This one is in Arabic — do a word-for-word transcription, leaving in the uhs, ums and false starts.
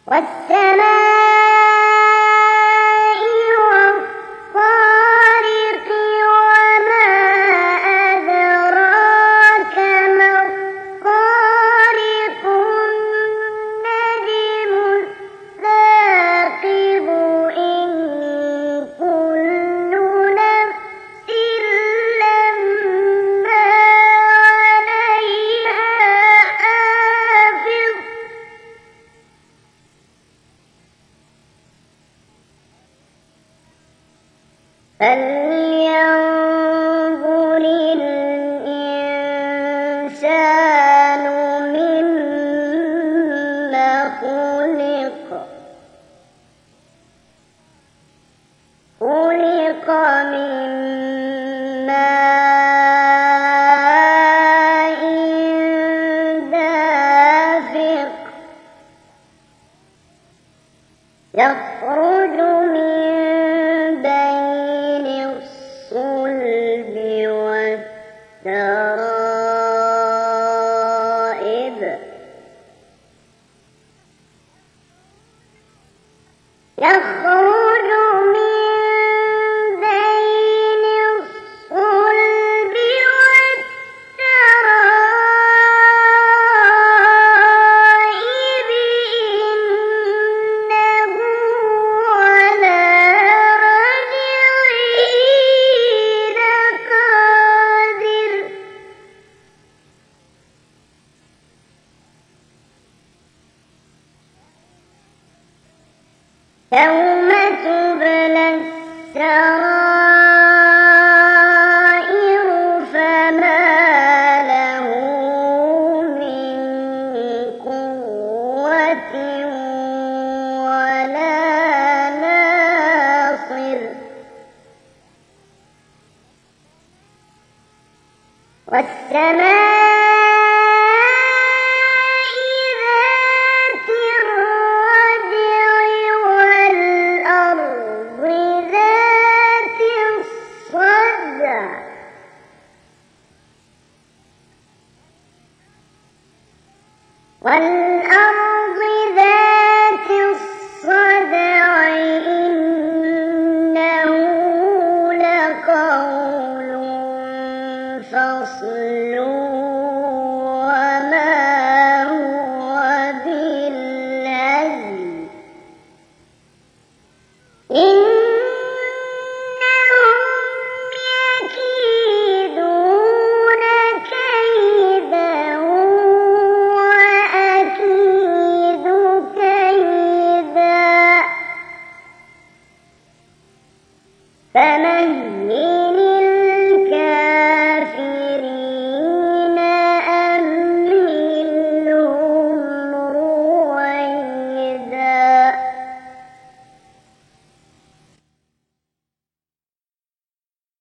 والسماء والطارق وما أدراك ما الطارق النجم الثاقب إن كل نفس لما عليها حافظ فلينظر الإنسان مما خلق خلق من ماء دافق يخرج من بين الصلب والترائب يخرج من بين الصلب والترائب إنه على رجعه لقادر يوم تبلى السرائر فما له من قوة ولا ناصر والسماء ذات الرجع والأرض ذات الصدع والأرض ذات الصدع إنه لقول فصل وما هو بالهزل إنهم يكيدون كيدا وأكيد كيدا فمهل